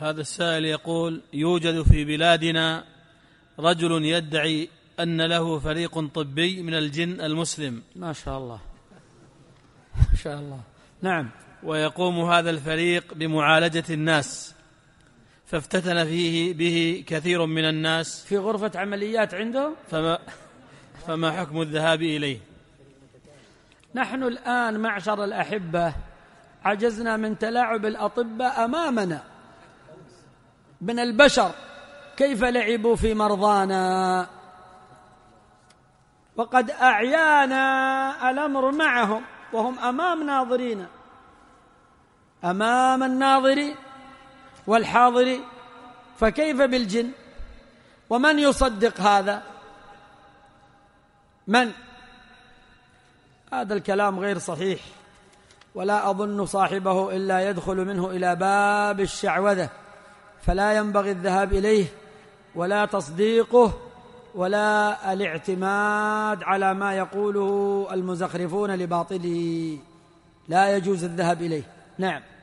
هذا السائل يقول: يوجد في بلادنا رجل يدعي أن له فريق طبي من الجن المسلم. ما شاء الله ما شاء الله. نعم. ويقوم هذا الفريق بمعالجة الناس، فافتتن فيه به كثير من الناس في غرفة عمليات عنده. فما حكم الذهاب إليه؟ نحن الآن معشر الأحبة عجزنا من تلاعب الأطباء أمامنا من البشر، كيف لعبوا في مرضانا، وقد أعيانا الأمر معهم وهم أمام ناظرين، أمام الناظرين والحاضرين، فكيف بالجن؟ ومن يصدق هذا؟ من؟ هذا الكلام غير صحيح، ولا أظن صاحبه إلا يدخل منه إلى باب الشعوذة، فلا ينبغي الذهاب إليه ولا تصديقه ولا الاعتماد على ما يقوله المزخرفون لباطله، لا يجوز الذهاب إليه. نعم.